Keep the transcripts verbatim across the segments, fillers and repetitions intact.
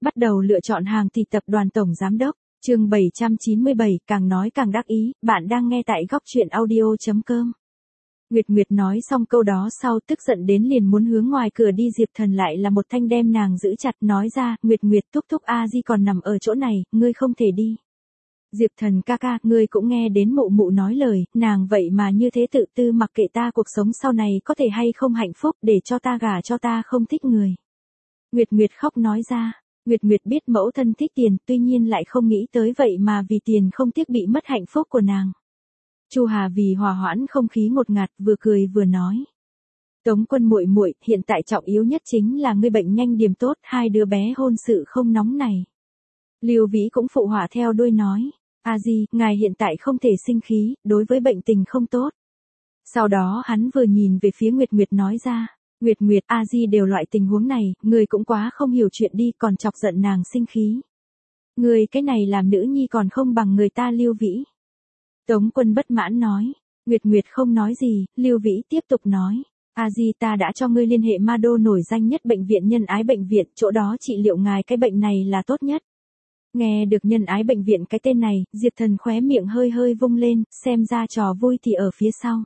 Bắt đầu lựa chọn hàng thì tập đoàn tổng giám đốc, chương bảy trăm chín mươi bảy, càng nói càng đắc ý, bạn đang nghe tại góc truyện audio chấm com. Nguyệt Nguyệt nói xong câu đó sau tức giận đến liền muốn hướng ngoài cửa đi, Diệp Thần lại là một thanh đem nàng giữ chặt nói ra, Nguyệt Nguyệt thúc thúc A Di còn nằm ở chỗ này, ngươi không thể đi. Diệp Thần ca ca, ngươi cũng nghe đến mụ mụ nói lời, nàng vậy mà như thế tự tư mặc kệ ta cuộc sống sau này có thể hay không hạnh phúc để cho ta gả cho ta không thích người. Nguyệt Nguyệt khóc nói ra, Nguyệt Nguyệt biết mẫu thân thích tiền, tuy nhiên lại không nghĩ tới vậy mà vì tiền không tiếc bị mất hạnh phúc của nàng. Chu Hà vì hòa hoãn không khí ngột ngạt vừa cười vừa nói. Tống Quân muội muội, hiện tại trọng yếu nhất chính là ngươi bệnh nhanh điềm tốt, hai đứa bé hôn sự không nóng này. Lưu Vĩ cũng phụ họa theo đuôi nói, A Di, ngài hiện tại không thể sinh khí, đối với bệnh tình không tốt. Sau đó hắn vừa nhìn về phía Nguyệt Nguyệt nói ra, Nguyệt Nguyệt, A Di đều loại tình huống này, ngươi cũng quá không hiểu chuyện đi, còn chọc giận nàng sinh khí. Ngươi cái này làm nữ nhi còn không bằng người ta. Lưu Vĩ. Tống Quân bất mãn nói, Nguyệt Nguyệt không nói gì, Lưu Vĩ tiếp tục nói, A Di ta đã cho ngươi liên hệ ma đô nổi danh nhất bệnh viện Nhân Ái bệnh viện, chỗ đó trị liệu ngài cái bệnh này là tốt nhất. Nghe được Nhân Ái bệnh viện cái tên này, Diệp Thần khóe miệng hơi hơi vung lên, xem ra trò vui thì ở phía sau.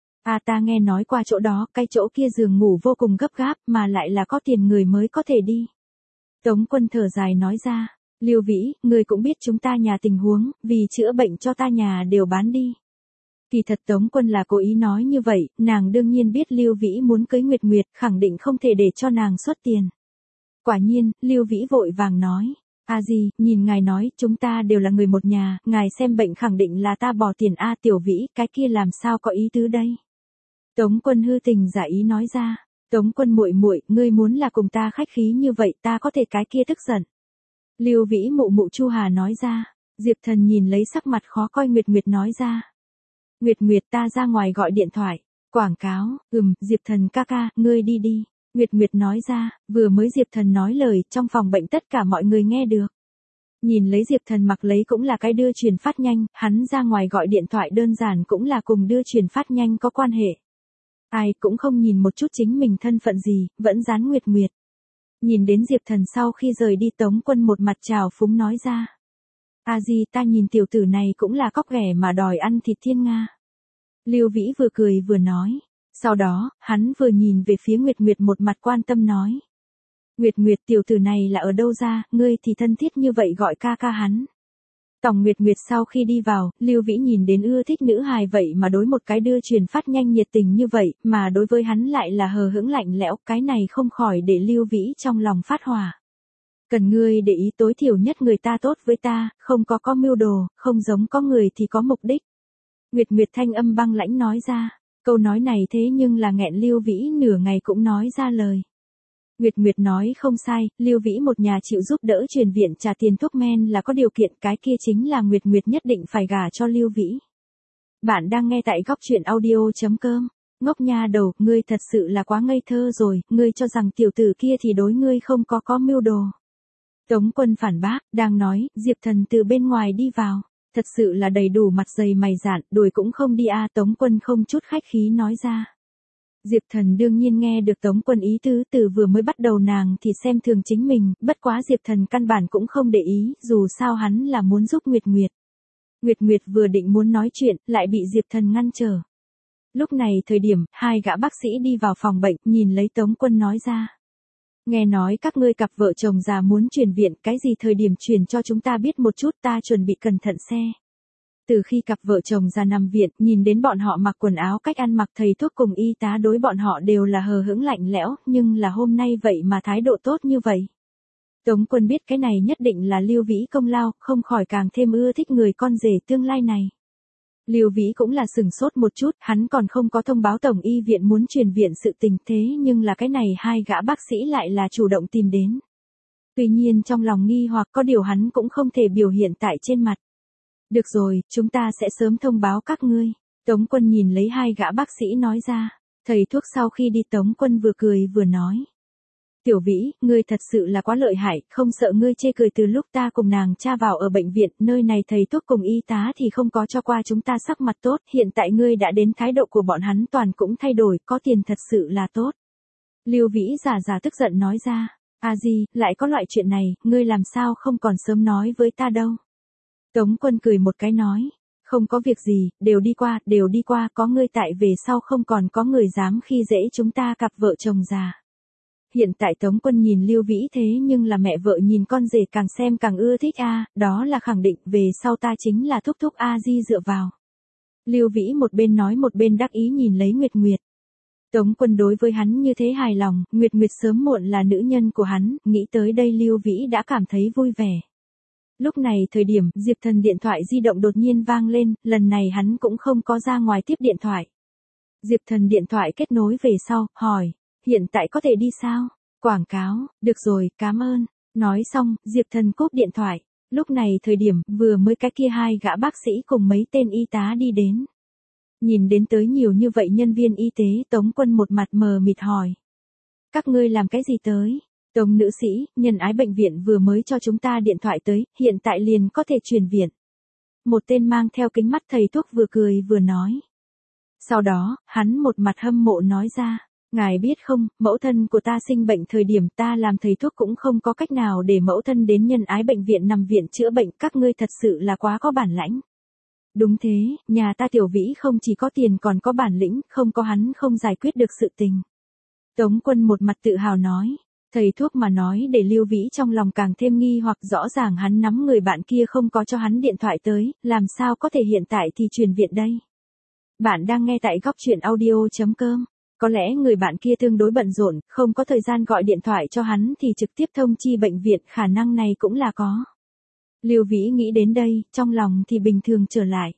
À ta nghe nói qua chỗ đó, cái chỗ kia giường ngủ vô cùng gấp gáp mà lại là có tiền người mới có thể đi. Tống Quân thở dài nói ra, Lưu Vĩ, ngươi cũng biết chúng ta nhà tình huống, vì chữa bệnh cho ta nhà đều bán đi. Kỳ thật Tống Quân là cố ý nói như vậy, nàng đương nhiên biết Lưu Vĩ muốn cưới Nguyệt Nguyệt, khẳng định không thể để cho nàng xuất tiền. Quả nhiên, Lưu Vĩ vội vàng nói, A Di, nhìn ngài nói, chúng ta đều là người một nhà, ngài xem bệnh khẳng định là ta bỏ tiền A Tiểu Vĩ, cái kia làm sao có ý tứ đây. Tống Quân hư tình giả ý nói ra, Tống Quân muội muội, ngươi muốn là cùng ta khách khí như vậy, ta có thể cái kia tức giận. Lưu Vĩ mụ mụ Chu Hà nói ra, Diệp Thần nhìn lấy sắc mặt khó coi Nguyệt Nguyệt nói ra. Nguyệt Nguyệt ta ra ngoài gọi điện thoại, quảng cáo, ừm, Diệp Thần ca ca, ngươi đi đi. Nguyệt Nguyệt nói ra, vừa mới Diệp Thần nói lời, trong phòng bệnh tất cả mọi người nghe được. Nhìn lấy Diệp Thần mặc lấy cũng là cái đưa truyền phát nhanh, hắn ra ngoài gọi điện thoại đơn giản cũng là cùng đưa truyền phát nhanh có quan hệ. Ai cũng không nhìn một chút chính mình thân phận gì, vẫn dán Nguyệt Nguyệt. Nhìn đến Diệp Thần sau khi rời đi, Tống Quân một mặt trào phúng nói ra. A Di ta nhìn tiểu tử này cũng là cóc ghẻ mà đòi ăn thịt thiên nga. Lưu Vĩ vừa cười vừa nói. Sau đó, hắn vừa nhìn về phía Nguyệt Nguyệt một mặt quan tâm nói. Nguyệt Nguyệt tiểu tử này là ở đâu ra, ngươi thì thân thiết như vậy gọi ca ca hắn. Tòng Nguyệt Nguyệt sau khi đi vào, Lưu Vĩ nhìn đến ưa thích nữ hài vậy mà đối một cái đưa truyền phát nhanh nhiệt tình như vậy, mà đối với hắn lại là hờ hững lạnh lẽo, cái này không khỏi để Lưu Vĩ trong lòng phát hỏa. Cần ngươi để ý tối thiểu nhất người ta tốt với ta, không có có mưu đồ, không giống có người thì có mục đích. Nguyệt Nguyệt thanh âm băng lãnh nói ra, câu nói này thế nhưng là nghẹn Lưu Vĩ nửa ngày cũng nói ra lời. Nguyệt Nguyệt nói không sai, Lưu Vĩ một nhà chịu giúp đỡ truyền viện trả tiền thuốc men là có điều kiện, cái kia chính là Nguyệt Nguyệt nhất định phải gả cho Lưu Vĩ. Bạn đang nghe tại góc truyện audio chấm com. Ngốc nha đầu, ngươi thật sự là quá ngây thơ rồi, ngươi cho rằng tiểu tử kia thì đối ngươi không có có mưu đồ. Tống Quân phản bác, đang nói, Diệp Thần từ bên ngoài đi vào, thật sự là đầy đủ mặt dày mày dạn, đuổi cũng không đi a. Tống Quân không chút khách khí nói ra. Diệp Thần đương nhiên nghe được Tống Quân ý tứ, từ vừa mới bắt đầu nàng thì xem thường chính mình, bất quá Diệp Thần căn bản cũng không để ý, dù sao hắn là muốn giúp Nguyệt Nguyệt. Nguyệt Nguyệt vừa định muốn nói chuyện, lại bị Diệp Thần ngăn trở. Lúc này thời điểm, hai gã bác sĩ đi vào phòng bệnh, nhìn lấy Tống Quân nói ra. Nghe nói các ngươi cặp vợ chồng già muốn chuyển viện, cái gì thời điểm chuyển cho chúng ta biết một chút, ta chuẩn bị cẩn thận xe. Từ khi cặp vợ chồng già nằm viện, nhìn đến bọn họ mặc quần áo cách ăn mặc, thầy thuốc cùng y tá đối bọn họ đều là hờ hững lạnh lẽo, nhưng là hôm nay vậy mà thái độ tốt như vậy. Tống Quân biết cái này nhất định là Lưu Vĩ công lao, không khỏi càng thêm ưa thích người con rể tương lai này. Lưu Vĩ cũng là sừng sốt một chút, hắn còn không có thông báo tổng y viện muốn truyền viện sự tình, thế nhưng là cái này hai gã bác sĩ lại là chủ động tìm đến. Tuy nhiên trong lòng nghi hoặc có điều hắn cũng không thể biểu hiện tại trên mặt. Được rồi, chúng ta sẽ sớm thông báo các ngươi. Tống Quân nhìn lấy hai gã bác sĩ nói ra. Thầy thuốc sau khi đi, Tống Quân vừa cười vừa nói. Tiểu Vĩ, ngươi thật sự là quá lợi hại, không sợ ngươi chê cười từ lúc ta cùng nàng cha vào ở bệnh viện, nơi này thầy thuốc cùng y tá thì không có cho qua chúng ta sắc mặt tốt, hiện tại ngươi đã đến, thái độ của bọn hắn toàn cũng thay đổi, có tiền thật sự là tốt. Lưu Vĩ giả giả tức giận nói ra. A Di, lại có loại chuyện này, ngươi làm sao không còn sớm nói với ta đâu. Tống Quân cười một cái nói, không có việc gì, đều đi qua, đều đi qua, có ngươi tại về sau không còn có người dám khi dễ chúng ta cặp vợ chồng già. Hiện tại Tống Quân nhìn Lưu Vĩ thế nhưng là mẹ vợ nhìn con rể càng xem càng ưa thích a, đó là khẳng định về sau ta chính là thúc thúc A Di dựa vào. Lưu Vĩ một bên nói một bên đắc ý nhìn lấy Nguyệt Nguyệt. Tống Quân đối với hắn như thế hài lòng, Nguyệt Nguyệt sớm muộn là nữ nhân của hắn, nghĩ tới đây Lưu Vĩ đã cảm thấy vui vẻ. Lúc này thời điểm Diệp Thần điện thoại di động đột nhiên vang lên, lần này hắn cũng không có ra ngoài tiếp điện thoại. Diệp Thần điện thoại kết nối về sau, hỏi, hiện tại có thể đi sao? Quảng cáo, được rồi, cảm ơn. Nói xong, Diệp Thần cúp điện thoại. Lúc này thời điểm vừa mới cái kia hai gã bác sĩ cùng mấy tên y tá đi đến. Nhìn đến tới nhiều như vậy nhân viên y tế, Tống Quân một mặt mờ mịt hỏi. Các ngươi làm cái gì tới? Tống nữ sĩ, nhân ái bệnh viện vừa mới cho chúng ta điện thoại tới, hiện tại liền có thể chuyển viện. Một tên mang theo kính mắt thầy thuốc vừa cười vừa nói. Sau đó, hắn một mặt hâm mộ nói ra, ngài biết không, mẫu thân của ta sinh bệnh thời điểm ta làm thầy thuốc cũng không có cách nào để mẫu thân đến nhân ái bệnh viện nằm viện chữa bệnh, các ngươi thật sự là quá có bản lãnh. Đúng thế, nhà ta Tiểu Vĩ không chỉ có tiền còn có bản lĩnh, không có hắn không giải quyết được sự tình. Tống Quân một mặt tự hào nói. Thầy thuốc mà nói để Lưu Vĩ trong lòng càng thêm nghi hoặc rõ ràng hắn nắm người bạn kia không có cho hắn điện thoại tới, làm sao có thể hiện tại thì truyền viện đây. Bạn đang nghe tại góc truyện audio chấm com. Có lẽ người bạn kia tương đối bận rộn, không có thời gian gọi điện thoại cho hắn thì trực tiếp thông chi bệnh viện, khả năng này cũng là có. Lưu Vĩ nghĩ đến đây, trong lòng thì bình thường trở lại.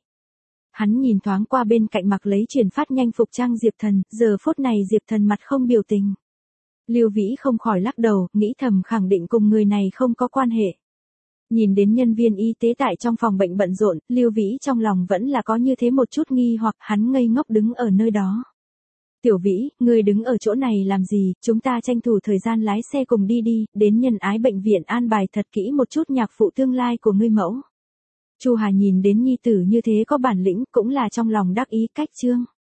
Hắn nhìn thoáng qua bên cạnh mặc lấy truyền phát nhanh phục trang Diệp Thần, giờ phút này Diệp Thần mặt không biểu tình. Lưu Vĩ không khỏi lắc đầu, nghĩ thầm khẳng định cùng người này không có quan hệ. Nhìn đến nhân viên y tế tại trong phòng bệnh bận rộn, Lưu Vĩ trong lòng vẫn là có như thế một chút nghi hoặc hắn ngây ngốc đứng ở nơi đó. Tiểu Vĩ, ngươi đứng ở chỗ này làm gì, chúng ta tranh thủ thời gian lái xe cùng đi đi, đến nhân ái bệnh viện an bài thật kỹ một chút nhạc phụ tương lai của ngươi mẫu. Chu Hà nhìn đến nhi tử như thế có bản lĩnh cũng là trong lòng đắc ý cách chương.